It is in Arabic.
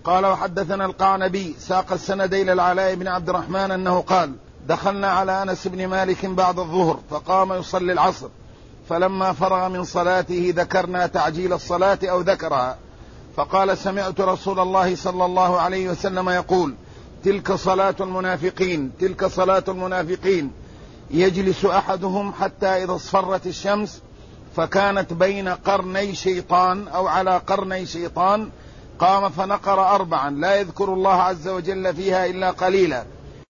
قال وحدثنا القعنبي ساق السند إلى العلاء بن عبد الرحمن أنه قال دخلنا على أنس بن مالك بعد الظهر فقام يصلي العصر، فلما فرغ من صلاته ذكرنا تعجيل الصلاة أو ذكرها، فقال سمعت رسول الله صلى الله عليه وسلم يقول تلك صلاة المنافقين، تلك صلاة المنافقين، يجلس أحدهم حتى إذا اصفرت الشمس فكانت بين قرني شيطان أو على قرني شيطان قام فنقر 4 لا يذكر الله عز وجل فيها إلا قليلا،